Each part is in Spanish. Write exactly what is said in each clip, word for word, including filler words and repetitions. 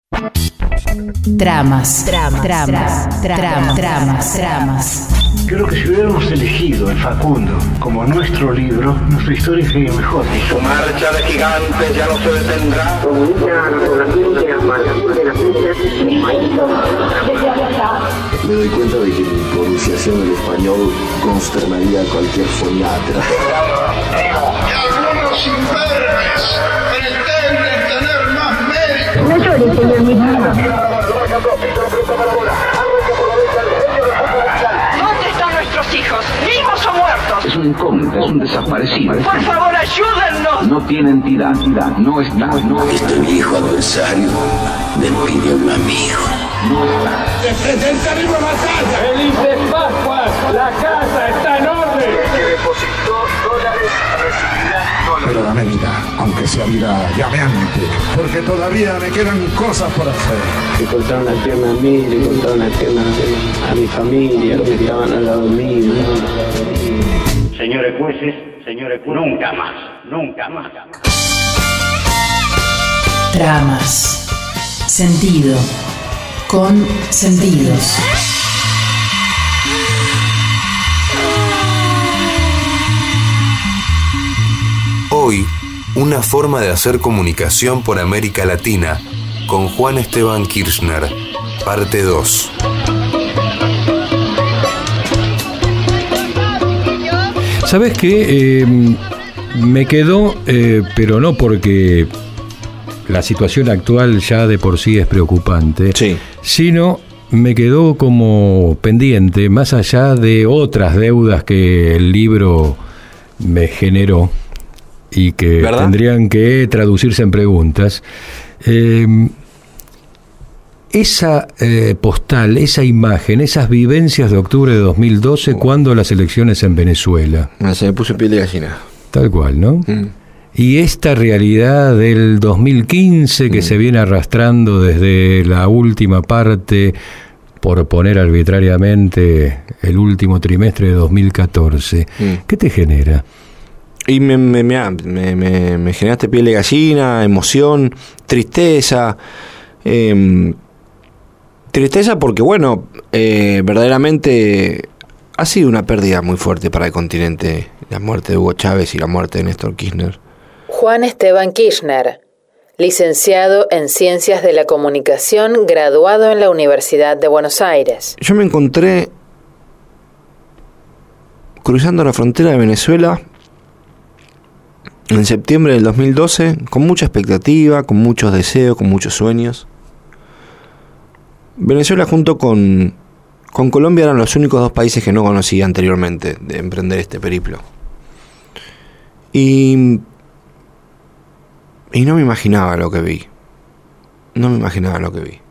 Tramas, tramas, tramas, tramas, tramas, tramas. Creo que si hubiéramos elegido el Facundo como nuestro libro, nuestra historia sería mejor. Y su marcha de gigantes ya no se detendrá. Me doy cuenta de que mi pronunciación del español consternaría a cualquier foniatra. Y algunos imberbes pretenden tener más mérito. No llores, señor mismo. ¿Dónde están nuestros hijos? ¿Vivos o muertos? Es un incógnito, es un desaparecido. Por favor, ayúdennos. No tiene entidad, entidad, no está, no está. Este viejo adversario me pide un amigo. No está. ¡Se presenta viva batalla! ¡Felices Pascuas! ¡La casa está en orden! Que depositó dólares recibirá dólares. Pero dame vida, aunque sea vida llameante, porque todavía me quedan cosas por hacer. Le cortaron la pierna a mí, le cortaron la pierna a mi familia, los que estaban al lado mío. Señores jueces, señores jueces, nunca más, nunca más. Tramas. Sentido. Con sentidos. Hoy, una forma de hacer comunicación por América Latina, con Juan Esteban Kirchner, parte dos. ¿Sabes qué? Eh, me quedó, eh, pero no porque la situación actual ya de por sí es preocupante, sí, sino me quedó como pendiente, más allá de otras deudas que el libro me generó y que ¿verdad? Tendrían que traducirse en preguntas. Eh, esa eh, postal, esa imagen, esas vivencias de octubre de dos mil doce, oh. cuando las elecciones en Venezuela. Se me puso piel de gallina. Tal cual, ¿no? Mm. Y esta realidad del dos mil quince que mm. se viene arrastrando desde la última parte, por poner arbitrariamente el último trimestre de dos mil catorce, mm. ¿qué te genera? Y me, me, me, me, me, me generaste piel de gallina, emoción, tristeza. Eh, tristeza porque, bueno, eh, verdaderamente ha sido una pérdida muy fuerte para el continente, la muerte de Hugo Chávez y la muerte de Néstor Kirchner. Juan Esteban Kirchner, licenciado en Ciencias de la Comunicación, graduado en la Universidad de Buenos Aires. Yo me encontré cruzando la frontera de Venezuela en septiembre del dos mil doce, con mucha expectativa, con muchos deseos, con muchos sueños. Venezuela junto con, con Colombia eran los únicos dos países que no conocía anteriormente de emprender este periplo. Y, y no me imaginaba lo que vi. No me imaginaba lo que vi.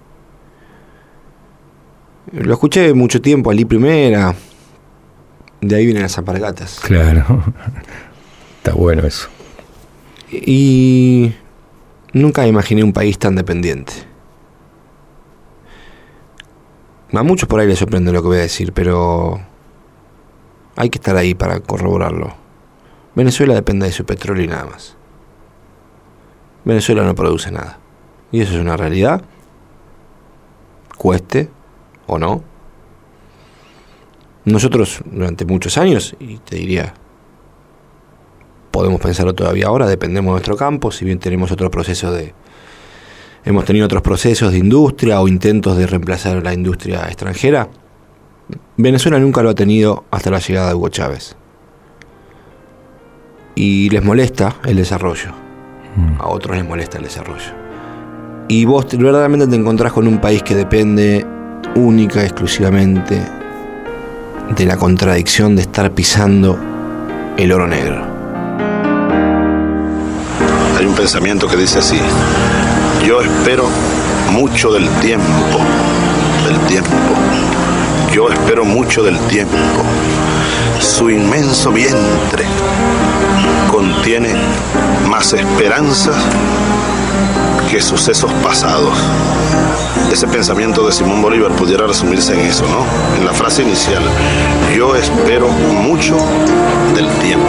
Lo escuché mucho tiempo, Ali Primera. De ahí vienen las alpargatas. Claro. Está bueno eso. Y nunca imaginé un país tan dependiente. A muchos por ahí les sorprende lo que voy a decir, pero hay que estar ahí para corroborarlo. Venezuela depende de su petróleo y nada más. Venezuela no produce nada. Y eso es una realidad. Cueste o no. Nosotros durante muchos años, y te diría, podemos pensarlo todavía ahora, dependemos de nuestro campo, si bien tenemos otros procesos de... Hemos tenido otros procesos de industria o intentos de reemplazar la industria extranjera. Venezuela nunca lo ha tenido hasta la llegada de Hugo Chávez. Y les molesta el desarrollo. A otros les molesta el desarrollo. Y vos verdaderamente te encontrás con un país que depende única y exclusivamente de la contradicción de estar pisando el oro negro. Hay un pensamiento que dice así: yo espero mucho del tiempo, del tiempo. Yo espero mucho del tiempo. Su inmenso vientre contiene más esperanzas que sucesos pasados. Ese pensamiento de Simón Bolívar pudiera resumirse en eso, ¿no? En la frase inicial: yo espero mucho del tiempo.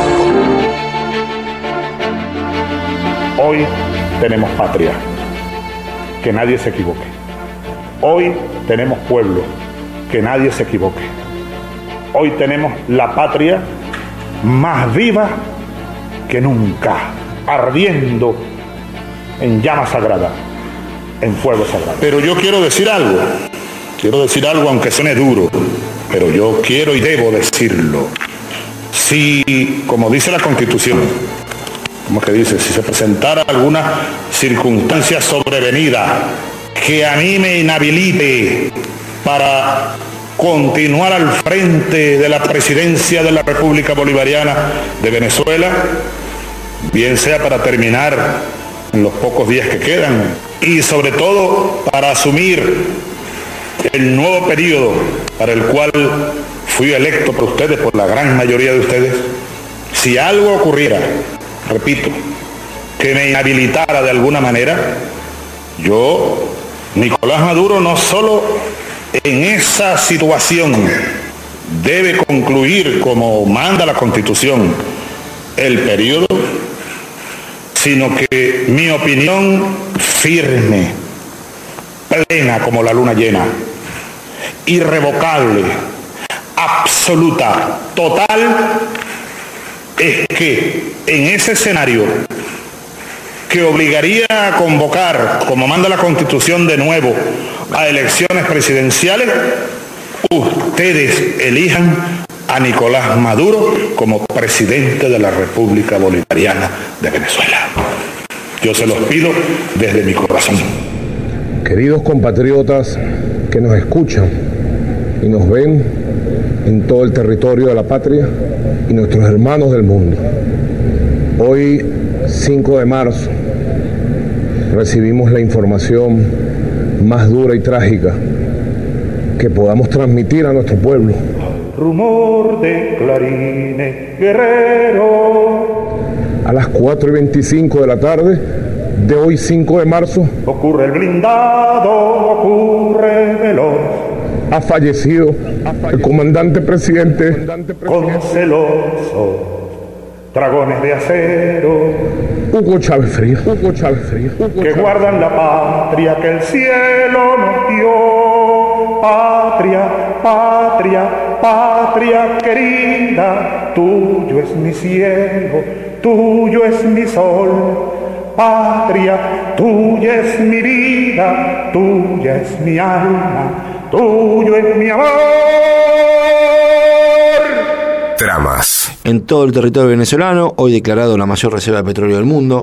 Hoy tenemos patria. que nadie se equivoque. Hoy tenemos pueblo, que nadie se equivoque. Hoy tenemos la patria más viva que nunca, ardiendo en llama sagrada, en fuego sagrado. Pero yo quiero decir algo, quiero decir algo aunque suene duro, pero yo quiero y debo decirlo. Si, como dice la Constitución, ¿cómo que dice? Si se presentara alguna circunstancia sobrevenida que a mí me inhabilite para continuar al frente de la presidencia de la República Bolivariana de Venezuela, bien sea para terminar en los pocos días que quedan y sobre todo para asumir el nuevo periodo para el cual fui electo por ustedes, por la gran mayoría de ustedes, si algo ocurriera, repito, que me inhabilitara de alguna manera, yo, Nicolás Maduro, no solo en esa situación debe concluir, como manda la Constitución, el periodo, sino que mi opinión firme, plena como la luna llena, irrevocable, absoluta, total, es que en ese escenario que obligaría a convocar, como manda la Constitución de nuevo, a elecciones presidenciales, ustedes elijan a Nicolás Maduro como presidente de la República Bolivariana de Venezuela. Yo se los pido desde mi corazón. Queridos compatriotas que nos escuchan y nos ven en todo el territorio de la patria y nuestros hermanos del mundo, hoy, cinco de marzo, recibimos la información más dura y trágica que podamos transmitir a nuestro pueblo. Rumor de clarines guerrero. A las cuatro y veinticinco de la tarde de hoy, cinco de marzo, ocurre el blindado, ocurre veloz. Ha fallecido el comandante presidente con celosos dragones de acero, Hugo Chávez Frías, Hugo Chávez Frías, que guardan la patria que el cielo nos dio. Patria, patria, patria querida, tuyo es mi cielo, tuyo es mi sol. Patria, tuya es mi vida, tuya es mi alma, tuyo es mi amor. Tramas. En todo el territorio venezolano, hoy declarado la mayor reserva de petróleo del mundo,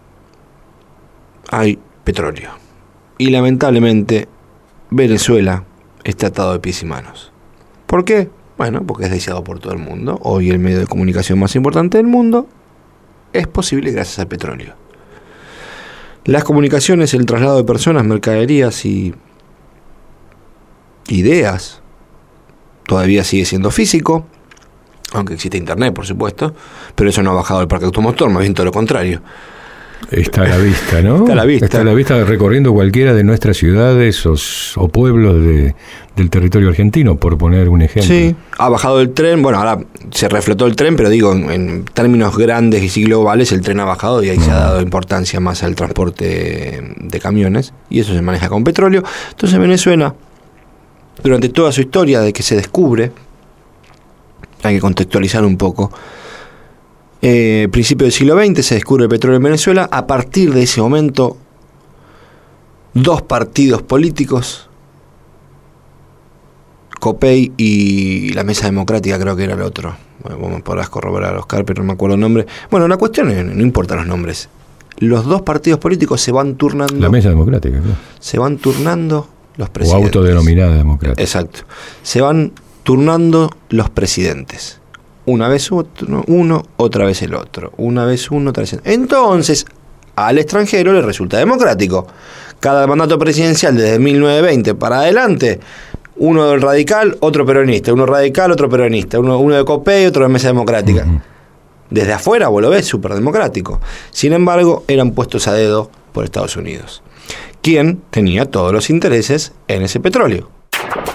hay petróleo. Y lamentablemente, Venezuela está atado de pies y manos. ¿Por qué? Bueno, porque es deseado por todo el mundo. Hoy el medio de comunicación más importante del mundo es posible gracias al petróleo. Las comunicaciones, el traslado de personas, mercaderías y ideas todavía sigue siendo físico, aunque existe internet, por supuesto, pero eso no ha bajado el parque automotor, más bien todo lo contrario. Está a la vista, ¿no? Está a la vista. Está a la vista recorriendo cualquiera de nuestras ciudades o, o pueblos de, del territorio argentino, por poner un ejemplo. Sí, ha bajado el tren, bueno, ahora se reflotó el tren, pero digo, en, en términos grandes y globales, el tren ha bajado y ahí no. se ha dado importancia más al transporte de camiones, y eso se maneja con petróleo. Entonces Venezuela, durante toda su historia de que se descubre, hay que contextualizar un poco, Eh, principio del siglo veinte se descubre el petróleo en Venezuela. A partir de ese momento, dos partidos políticos, COPEI y la Mesa Democrática, creo que era el otro, bueno, vos me podrás corroborar, Oscar, pero no me acuerdo el nombre. Bueno, la cuestión es, no importan los nombres, los dos partidos políticos se van turnando. La Mesa Democrática, ¿no? Se van turnando los presidentes. O autodenominada democrática. Exacto. Se van turnando los presidentes. Una vez uno, otra vez el otro. Una vez uno, otra vez el otro. Entonces, al extranjero le resulta democrático. Cada mandato presidencial desde mil novecientos veinte para adelante, uno del radical, otro peronista. Uno radical, otro peronista. Uno, uno de COPEI, otro de Mesa Democrática. Uh-huh. Desde afuera, vos lo ves, súper democrático. Sin embargo, eran puestos a dedo por Estados Unidos, quien tenía todos los intereses en ese petróleo.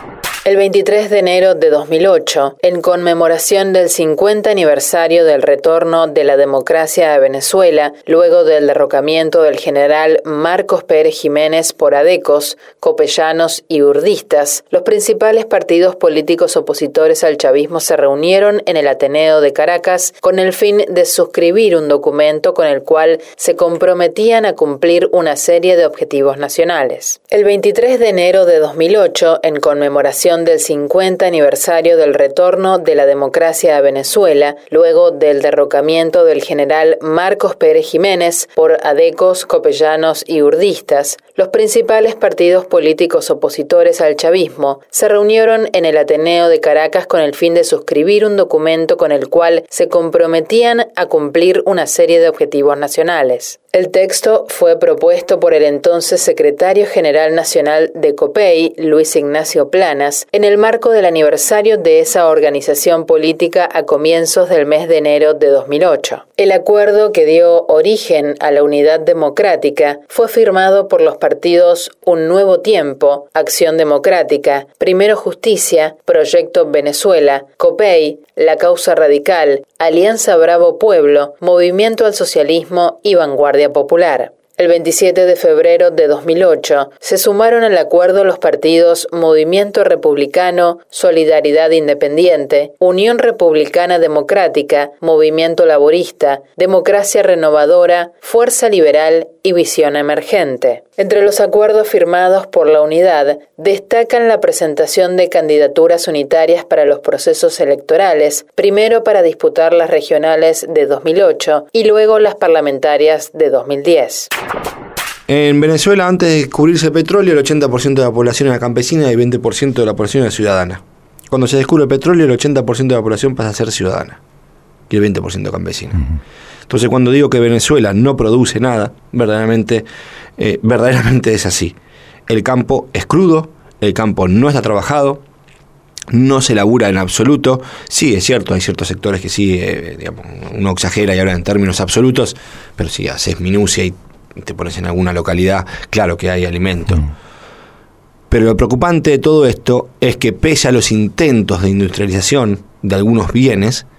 El veintitrés de enero de dos mil ocho, en conmemoración del cincuenta aniversario del retorno de la democracia a Venezuela, luego del derrocamiento del general Marcos Pérez Jiménez por adecos, copellanos y urdistas, los principales partidos políticos opositores al chavismo se reunieron en el Ateneo de Caracas con el fin de suscribir un documento con el cual se comprometían a cumplir una serie de objetivos nacionales. El veintitrés de enero de dos mil ocho, en conmemoración del cincuenta aniversario del retorno de la democracia a Venezuela, luego del derrocamiento del general Marcos Pérez Jiménez por adecos, copellanos y urdistas, los principales partidos políticos opositores al chavismo se reunieron en el Ateneo de Caracas con el fin de suscribir un documento con el cual se comprometían a cumplir una serie de objetivos nacionales. El texto fue propuesto por el entonces secretario general nacional de COPEI, Luis Ignacio Planas, en el marco del aniversario de esa organización política a comienzos del mes de enero de dos mil ocho. El acuerdo que dio origen a la Unidad Democrática fue firmado por los partidos Un Nuevo Tiempo, Acción Democrática, Primero Justicia, Proyecto Venezuela, COPEI, La Causa Radical, Alianza Bravo Pueblo, Movimiento al Socialismo y Vanguardia Popular. El veintisiete de febrero de dos mil ocho se sumaron al acuerdo los partidos Movimiento Republicano, Solidaridad Independiente, Unión Republicana Democrática, Movimiento Laborista, Democracia Renovadora, Fuerza Liberal y Visión Emergente. Entre los acuerdos firmados por la unidad destacan la presentación de candidaturas unitarias para los procesos electorales, primero para disputar las regionales de dos mil ocho y luego las parlamentarias de dos mil diez. En Venezuela, antes de descubrirse el petróleo, el ochenta por ciento de la población era campesina y el veinte por ciento de la población era ciudadana. Cuando se descubre el petróleo, el ochenta por ciento de la población pasa a ser ciudadana y el veinte por ciento campesina. Uh-huh. Entonces, cuando digo que Venezuela no produce nada, verdaderamente, eh, verdaderamente es así. El campo es crudo, el campo no está trabajado, no se labura en absoluto. Sí, es cierto, hay ciertos sectores que sí, eh, digamos, uno exagera y habla en términos absolutos, pero si haces minucia y te pones en alguna localidad, claro que hay alimento. Mm. Pero lo preocupante de todo esto es que pese a los intentos de industrialización de algunos bienes,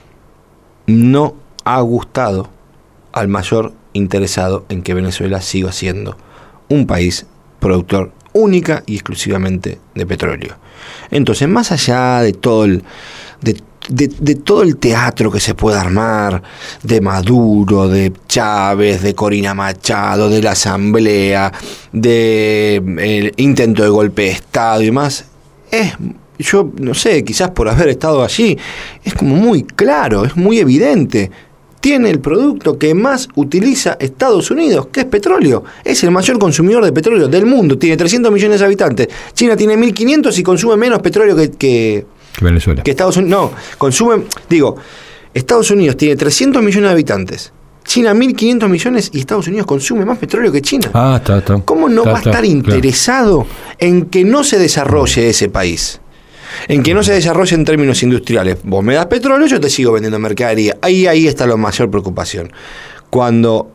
no ha gustado al mayor interesado en que Venezuela siga siendo un país productor única y exclusivamente de petróleo. Entonces, más allá de todo el de, de, de todo el teatro que se pueda armar, de Maduro, de Chávez, de Corina Machado, de la Asamblea, de el intento de golpe de Estado y demás, es, yo no sé, quizás por haber estado allí, es como muy claro, es muy evidente. Tiene el producto que más utiliza Estados Unidos, que es petróleo. Es el mayor consumidor de petróleo del mundo. Tiene trescientos millones de habitantes. China tiene mil quinientos y consume menos petróleo que, que, que Venezuela. Que Estados Unidos. No, consume... Digo, Estados Unidos tiene trescientos millones de habitantes. China mil quinientos millones y Estados Unidos consume más petróleo que China. Ah, está, está. ¿Cómo no está, va a estar está, interesado claro. en que no se desarrolle ese país? En que no se desarrolle en términos industriales. Vos me das petróleo, yo te sigo vendiendo mercadería. Ahí, ahí está la mayor preocupación. Cuando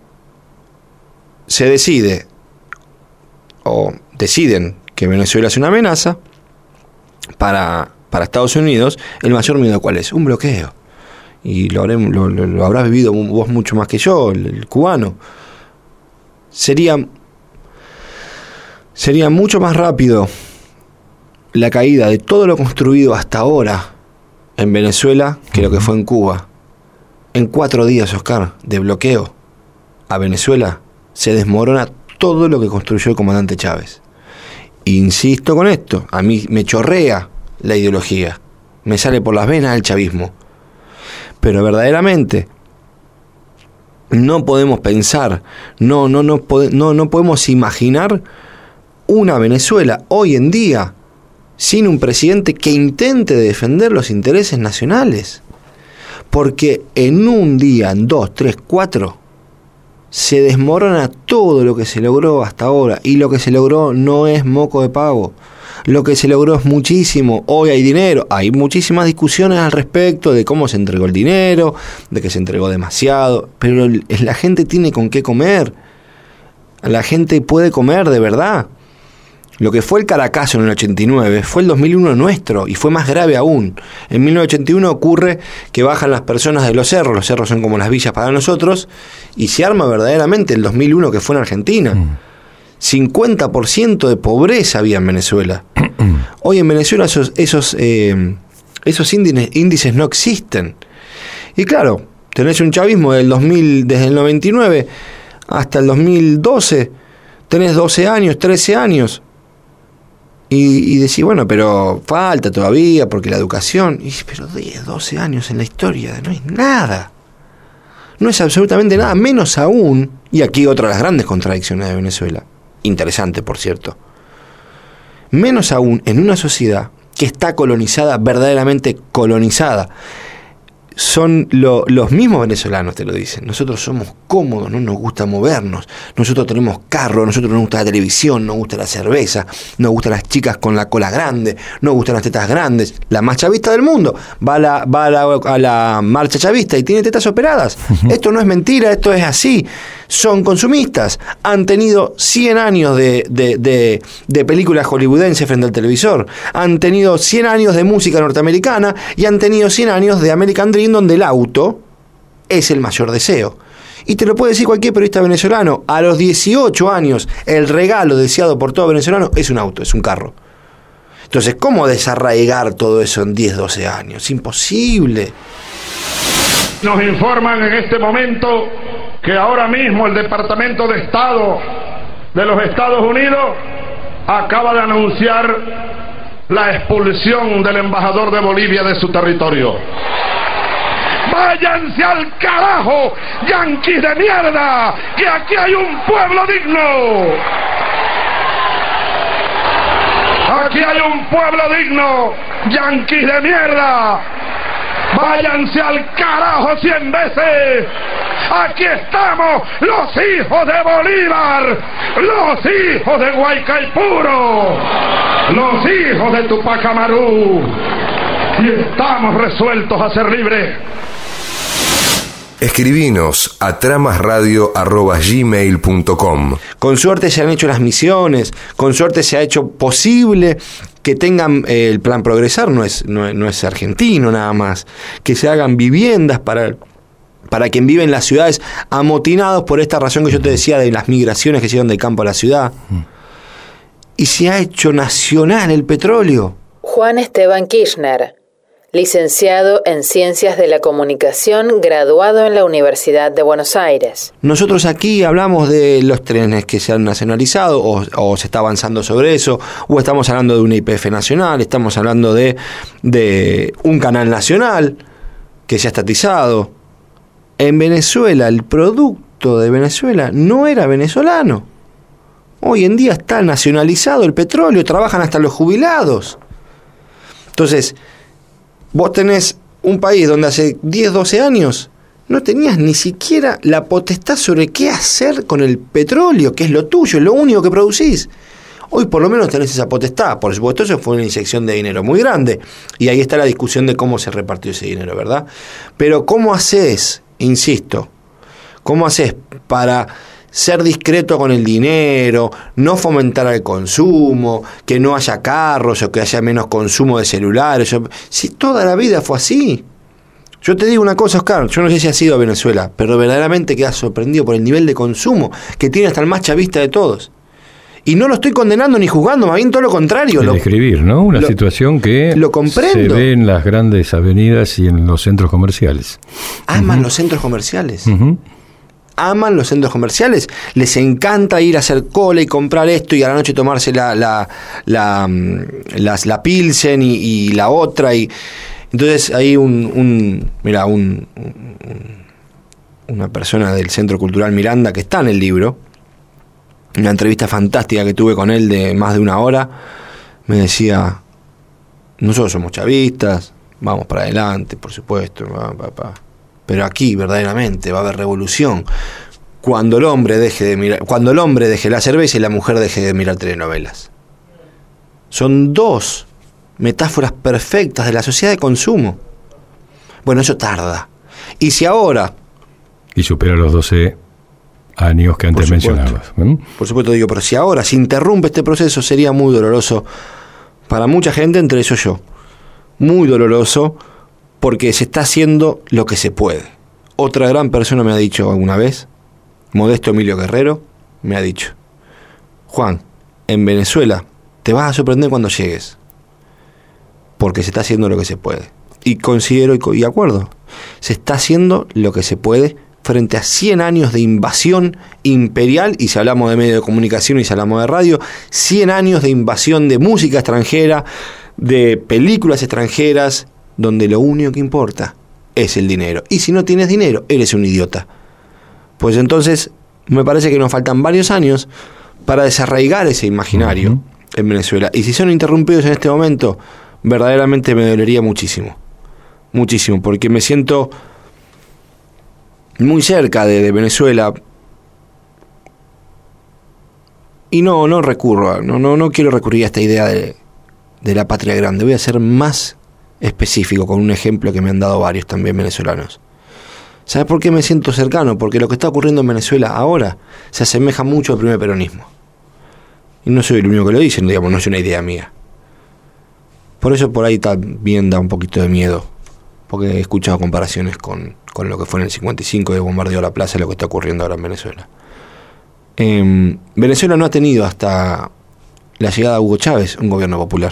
se decide o deciden que Venezuela es una amenaza para, para Estados Unidos, el mayor miedo ¿cuál es? Un bloqueo. Y lo, habré, lo, lo, lo habrás vivido vos mucho más que yo, el, el cubano. Sería, sería mucho más rápido la caída de todo lo construido hasta ahora en Venezuela que lo que fue en Cuba. En cuatro días, Oscar, de bloqueo a Venezuela, se desmorona todo lo que construyó el comandante Chávez. Insisto con esto, a mí me chorrea la ideología, me sale por las venas el chavismo. Pero verdaderamente no podemos pensar, no, no, no, pode, no, no podemos imaginar una Venezuela hoy en día sin un presidente que intente defender los intereses nacionales. Porque en un día, en dos, tres, cuatro, se desmorona todo lo que se logró hasta ahora. Y lo que se logró no es moco de pavo. Lo que se logró es muchísimo. Hoy hay dinero. Hay muchísimas discusiones al respecto de cómo se entregó el dinero, de que se entregó demasiado. Pero la gente tiene con qué comer. La gente puede comer de verdad. Lo que fue el Caracazo en el ochenta y nueve fue el dos mil uno nuestro y fue más grave aún. En mil novecientos ochenta y uno ocurre que bajan las personas de los cerros, los cerros son como las villas para nosotros, y se arma verdaderamente el dos mil uno que fue en Argentina. Mm. cincuenta por ciento de pobreza había en Venezuela. Hoy en Venezuela esos, esos, eh, esos índices, índices no existen. Y claro, tenés un chavismo del dos mil, desde el noventa y nueve hasta el dos mil doce, tenés doce años, trece años. Y, y decís, bueno, pero falta todavía, porque la educación... Y, pero diez, doce años en la historia, no es nada. No es absolutamente nada, menos aún... Y aquí otra de las grandes contradicciones de Venezuela. Interesante, por cierto. Menos aún en una sociedad que está colonizada, verdaderamente colonizada. Son lo, los mismos venezolanos te lo dicen. Nosotros somos cómodos, no nos gusta movernos. Nosotros tenemos carro, nosotros nos gusta la televisión, nos gusta la cerveza, nos gustan las chicas con la cola grande, nos gustan las tetas grandes. La más chavista del mundo va a la, va a la, a la marcha chavista y tiene tetas operadas. Uh-huh. Esto no es mentira, esto es así. Son consumistas. Han tenido cien años de, de, de, de películas hollywoodenses frente al televisor. Han tenido cien años de música norteamericana y han tenido cien años de American Dream, donde el auto es el mayor deseo. Y te lo puede decir cualquier periodista venezolano. A los dieciocho años, el regalo deseado por todo venezolano es un auto, es un carro. Entonces, ¿cómo desarraigar todo eso en diez, doce años? Imposible. Nos informan en este momento que ahora mismo el Departamento de Estado de los Estados Unidos acaba de anunciar la expulsión del embajador de Bolivia de su territorio. ¡Váyanse al carajo, yanquis de mierda! ¡Que aquí hay un pueblo digno! ¡Aquí hay un pueblo digno, yanquis de mierda! ¡Váyanse al carajo cien veces! ¡Aquí estamos, los hijos de Bolívar! ¡Los hijos de Guaycaipuro! ¡Los hijos de Tupac Amaru! Y estamos resueltos a ser libres. Escribinos a tramasradio arroba gmail punto com. Con suerte se han hecho las misiones, con suerte se ha hecho posible que tengan eh, el plan Progresar, no es, no, no es argentino nada más, que se hagan viviendas para, para quien vive en las ciudades, amotinados por esta razón que yo te decía de las migraciones que llegan del campo a la ciudad. Y se ha hecho nacional el petróleo. Juan Esteban Kirchner, licenciado en Ciencias de la Comunicación, graduado en la Universidad de Buenos Aires. Nosotros aquí hablamos de los trenes que se han nacionalizado, o, o se está avanzando sobre eso, o estamos hablando de una Y P F nacional, estamos hablando de, de un canal nacional que se ha estatizado. En Venezuela, el producto de Venezuela no era venezolano. Hoy en día está nacionalizado el petróleo, trabajan hasta los jubilados. Entonces, vos tenés un país donde hace diez, doce años no tenías ni siquiera la potestad sobre qué hacer con el petróleo, que es lo tuyo, es lo único que producís. Hoy por lo menos tenés esa potestad. Por supuesto, eso fue una inyección de dinero muy grande. Y ahí está la discusión de cómo se repartió ese dinero, ¿verdad? Pero ¿cómo haces, insisto, cómo haces para ser discreto con el dinero, no fomentar el consumo, que no haya carros o que haya menos consumo de celulares? Si toda la vida fue así. Yo te digo una cosa, Oscar, yo no sé si has ido a Venezuela, pero verdaderamente quedas sorprendido por el nivel de consumo que tiene hasta el más chavista de todos. Y no lo estoy condenando ni juzgando, más bien todo lo contrario. El lo, describir, ¿no? Una lo, situación que lo comprendo. Se ve en las grandes avenidas y en los centros comerciales. Aman uh-huh. los centros comerciales. Uh-huh. Aman los centros comerciales, les encanta ir a hacer cola y comprar esto y a la noche tomarse la la la, la, la Pilsen y, y la otra. Y entonces hay un, un mira un, un una persona del Centro Cultural Miranda que está en el libro, una entrevista fantástica que tuve con él de más de una hora, me decía: nosotros somos chavistas, vamos para adelante, por supuesto, pa, pa, pa. Pero aquí verdaderamente va a haber revolución cuando el hombre deje de mirar, cuando el hombre deje la cerveza y la mujer deje de mirar telenovelas. Son dos metáforas perfectas de la sociedad de consumo. Bueno, eso tarda. Y si ahora... Y supera los doce años que antes mencionabas. ¿eh? Por supuesto, digo, pero si ahora se interrumpe este proceso sería muy doloroso para mucha gente, entre ellos yo. Muy doloroso porque se está haciendo lo que se puede. Otra gran persona me ha dicho alguna vez, Modesto Emilio Guerrero, me ha dicho: Juan, en Venezuela te vas a sorprender cuando llegues, porque se está haciendo lo que se puede. Y considero y, y acuerdo, se está haciendo lo que se puede frente a cien años de invasión imperial, y si hablamos de medios de comunicación y si hablamos de radio, cien años de invasión de música extranjera, de películas extranjeras, donde lo único que importa es el dinero. Y si no tienes dinero, eres un idiota. Pues entonces, me parece que nos faltan varios años para desarraigar ese imaginario uh-huh. en Venezuela. Y si son interrumpidos en este momento, verdaderamente me dolería muchísimo. Muchísimo, porque me siento muy cerca de, de Venezuela. Y no, no recurro, a, no, no, no quiero recurrir a esta idea de, de la patria grande. Voy a ser más específico con un ejemplo que me han dado varios también venezolanos. ¿Sabes por qué me siento cercano? Porque lo que está ocurriendo en Venezuela ahora se asemeja mucho al primer peronismo. Y no soy el único que lo dice, digamos, no es una idea mía. Por eso por ahí también da un poquito de miedo, porque he escuchado comparaciones con, con lo que fue en el cincuenta y cinco de bombardeo a la plaza y lo que está ocurriendo ahora en Venezuela. Eh, Venezuela no ha tenido hasta la llegada de Hugo Chávez un gobierno popular.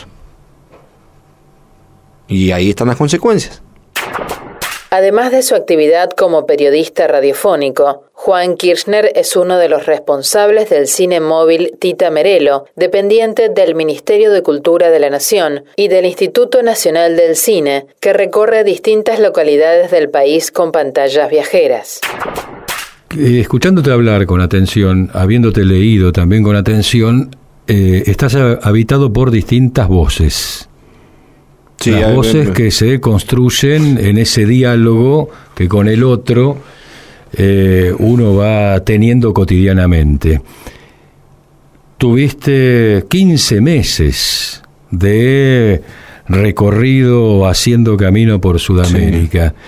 Y ahí están las consecuencias. Además de su actividad como periodista radiofónico, Juan Kirchner es uno de los responsables del cine móvil Tita Merelo, dependiente del Ministerio de Cultura de la Nación y del Instituto Nacional del Cine, que recorre distintas localidades del país con pantallas viajeras. Escuchándote hablar con atención, habiéndote leído también con atención, eh, estás habitado por distintas voces. Sí, las voces que se construyen en ese diálogo que con el otro eh, uno va teniendo cotidianamente. Tuviste quince meses de recorrido haciendo camino por Sudamérica. Sí.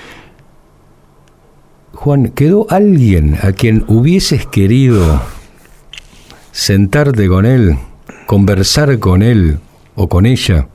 Juan, ¿quedó alguien a quien hubieses querido sentarte con él, conversar con él o con ella?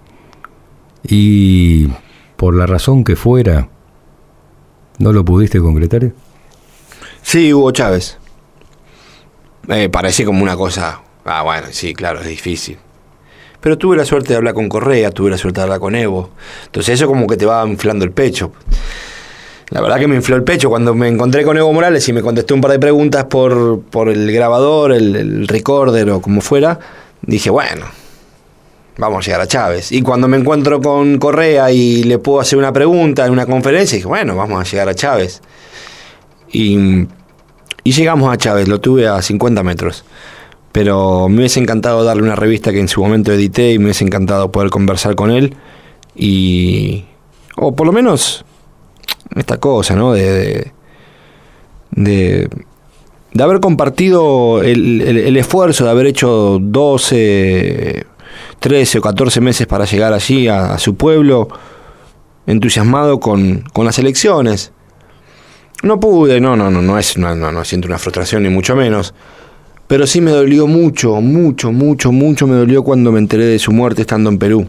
Y por la razón que fuera, ¿no lo pudiste concretar? Sí, Hugo Chávez. Me eh, parece como una cosa... Ah, bueno, sí, claro, es difícil. Pero tuve la suerte de hablar con Correa, tuve la suerte de hablar con Evo. Entonces eso como que te va inflando el pecho. La verdad que me infló el pecho cuando me encontré con Evo Morales y me contestó un par de preguntas por, por el grabador, el, el recorder o como fuera. Dije, bueno... vamos a llegar a Chávez. Y cuando me encuentro con Correa y le puedo hacer una pregunta en una conferencia, dije, bueno, vamos a llegar a Chávez. Y, y llegamos a Chávez, lo tuve a cincuenta metros. Pero me hubiese encantado darle una revista que en su momento edité y me hubiese encantado poder conversar con él. Y... o por lo menos esta cosa, ¿no? De... de, de de haber compartido el, el, el esfuerzo de haber hecho doce, trece o catorce meses para llegar allí a, a su pueblo, entusiasmado con, con las elecciones. No pude, no, no, no, no es, no, no, no siento una frustración ni mucho menos, pero sí me dolió mucho, mucho, mucho, mucho me dolió cuando me enteré de su muerte estando en Perú.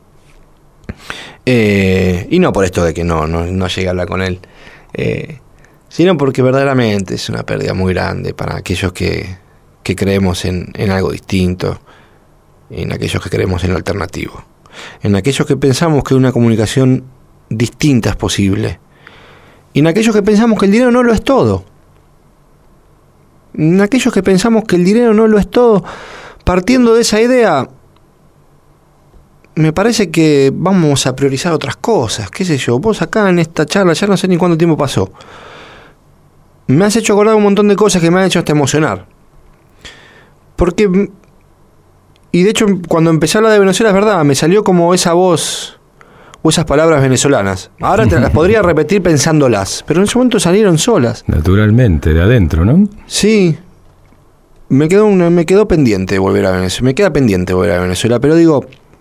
Eh, y no por esto de que no, no, no llegué a hablar con él, eh, sino porque verdaderamente es una pérdida muy grande para aquellos que, que creemos en, en algo distinto, en aquellos que creemos en lo alternativo, en aquellos que pensamos que una comunicación distinta es posible, y en aquellos que pensamos que el dinero no lo es todo, en aquellos que pensamos que el dinero no lo es todo. Partiendo de esa idea, me parece que vamos a priorizar otras cosas, qué sé yo. Vos acá en esta charla, ya no sé ni cuánto tiempo pasó, me has hecho acordar un montón de cosas que me han hecho hasta emocionar. Porque, y de hecho cuando empecé a hablar de Venezuela, es verdad, me salió como esa voz o esas palabras venezolanas. Ahora te las podría repetir pensándolas, pero en ese momento salieron solas. Naturalmente, de adentro, ¿no? Sí. Me quedó, una, me quedó pendiente volver a Venezuela. Me queda pendiente volver a Venezuela, pero digo,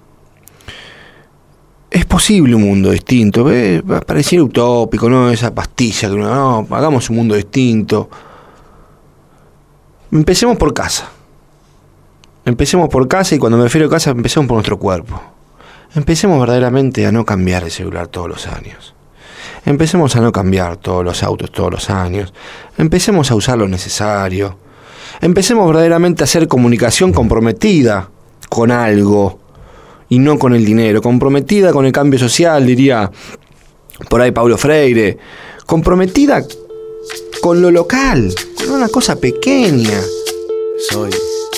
es posible un mundo distinto. ¿Ves? Va a parecer utópico, ¿no? Esa pastilla que uno, no, hagamos un mundo distinto. Empecemos por casa. Empecemos por casa, y cuando me refiero a casa, empecemos por nuestro cuerpo. Empecemos verdaderamente a no cambiar el celular todos los años. Empecemos a no cambiar todos los autos todos los años. Empecemos a usar lo necesario. Empecemos verdaderamente a hacer comunicación comprometida con algo y no con el dinero. Comprometida con el cambio social, diría por ahí Paulo Freire. Comprometida con lo local, con una cosa pequeña. Soy,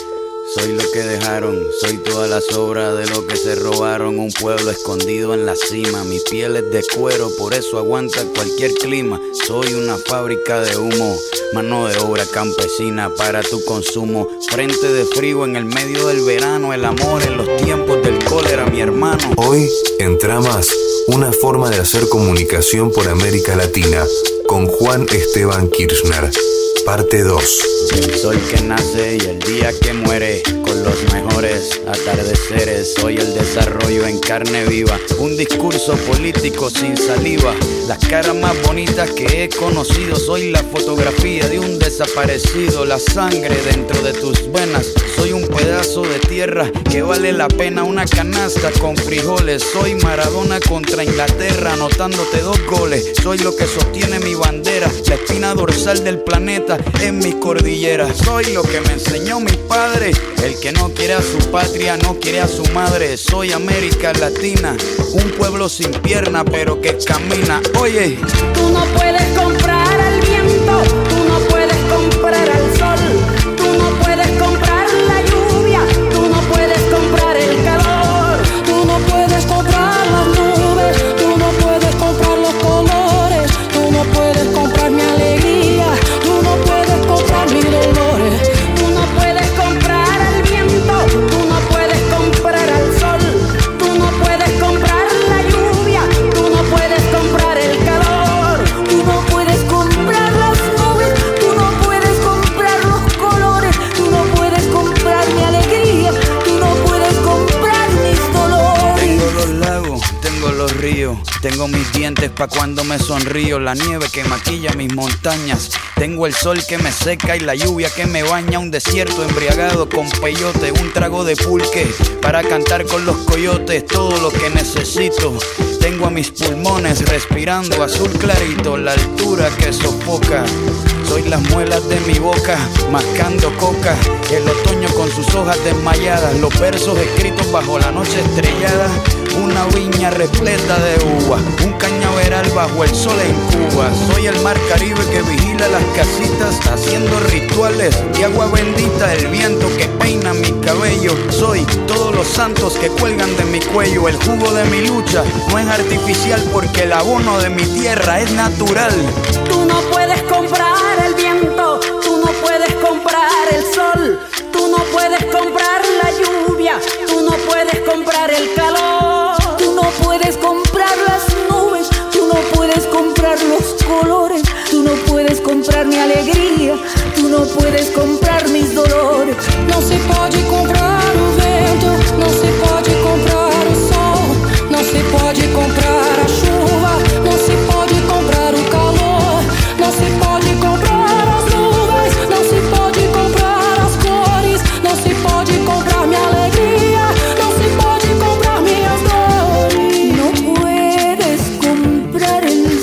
soy lo que dejaron, soy toda la sobra de lo que se robaron. Un pueblo escondido en la cima, mi piel es de cuero, por eso aguanta cualquier clima. Soy una fábrica de humo, mano de obra campesina para tu consumo. Frente de frío en el medio del verano, el amor en los tiempos del cólera, mi hermano. Hoy, en Tramas, una forma de hacer comunicación por América Latina, con Juan Esteban Kirchner. Parte dos. El sol que nace y el día que muere, con los mejores atardeceres. Soy el desarrollo en carne viva, un discurso político sin saliva. Las caras más bonitas que he conocido. Soy la fotografía de un desaparecido, la sangre dentro de tus venas. Soy un pedazo de tierra que vale la pena una canasta con frijoles. Soy Maradona contra Inglaterra, anotándote dos goles. Soy lo que sostiene mi bandera, la espina dorsal del planeta en mis cordilleras. Soy lo que me enseñó mi padre, el que no quiere a su patria, no quiere a su madre. Soy América Latina, un pueblo sin pierna pero que camina. Oye, tú no puedes comprar al viento, tú no puedes comprar al sol, tú no puedes comprar la lluvia, tú no puedes comprar el calor, tú no puedes comprar las nubes, tú no puedes comprar los colores, tú no puedes comprar mi alegría, tú no puedes comprar mis dolores, tú no puedes comprar al viento, tú no puedes comprar al sol, tú no puedes comprar la lluvia, tú no puedes comprar el calor, tú no puedes comprar las nubes, tú no puedes comprar los colores, tú no puedes comprar mi alegría, tú no puedes comprar mis dolores. Tengo los lagos, tengo los ríos, tengo mis dientes pa' cuando me sonrío, la nieve que maquilla mis montañas, tengo el sol que me seca y la lluvia que me baña, un desierto embriagado con peyote, un trago de pulque para cantar con los coyotes, todo lo que necesito. Tengo a mis pulmones respirando azul clarito, la altura que sofoca. Soy las muelas de mi boca, mascando coca, el otoño con sus hojas desmayadas, los versos escritos bajo la noche estrellada, una viña repleta de uvas, un cañaveral bajo el sol en Cuba. Soy el mar Caribe que vigila las casitas, haciendo rituales de agua bendita, el viento que peina mi cabello. Soy todos los santos que cuelgan de mi cuello, el jugo de mi lucha no es artificial porque el abono de mi tierra es natural. Tú no puedes comprar el viento, tú no puedes comprar el sol, tú no puedes comprar la lluvia, tú no puedes comprar el calor, tú no puedes comprar las nubes, tú no puedes comprar los colores, tú no puedes comprar mi alegría, tú no puedes comprar mis dolores. No se pode comprar o vento, no se pode comprar o sol, no se pode comprar a chuva, no se pode comprar o calor, no se pode comprar as nuvens, no se pode comprar as cores, no se pode comprar mi alegría, no se pode comprar minhas dores. No puedes comprar el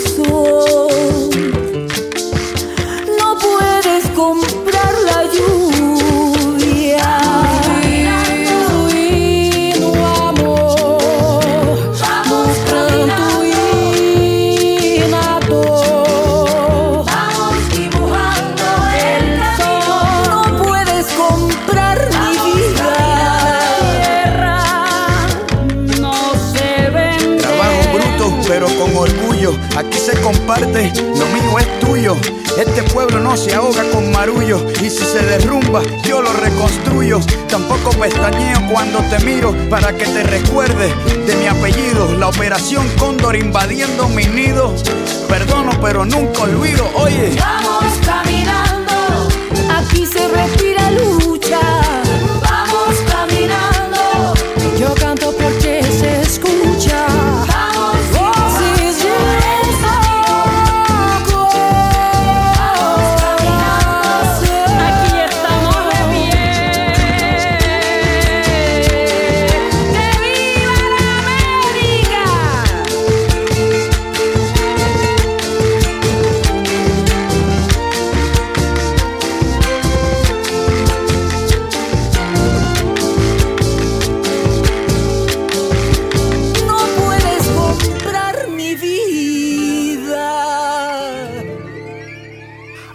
sol, no puedes comprar la lluvia. Y no amor, vamos pranto y na dor, vamos dibujando el sol. No puedes comprar mi vida, la tierra no se vende. Trabajo bruto pero con orgullo, aquí se comparte, lo mío es tuyo. Este pueblo no se ahoga con marullo, y si se derrumba yo lo reconstruyo. Tampoco pestañeo cuando te miro para que te recuerdes de mi apellido. La operación Cóndor invadiendo mi nido, perdono pero nunca olvido. Oye, vamos caminando, aquí se respira lucha. Vamos caminando, yo canto porque se escucha. Vamos, voces de aquí estamos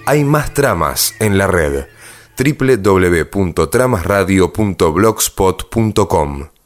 Hay más tramas en la red. doble u doble u doble u punto tramas radio punto blogspot punto com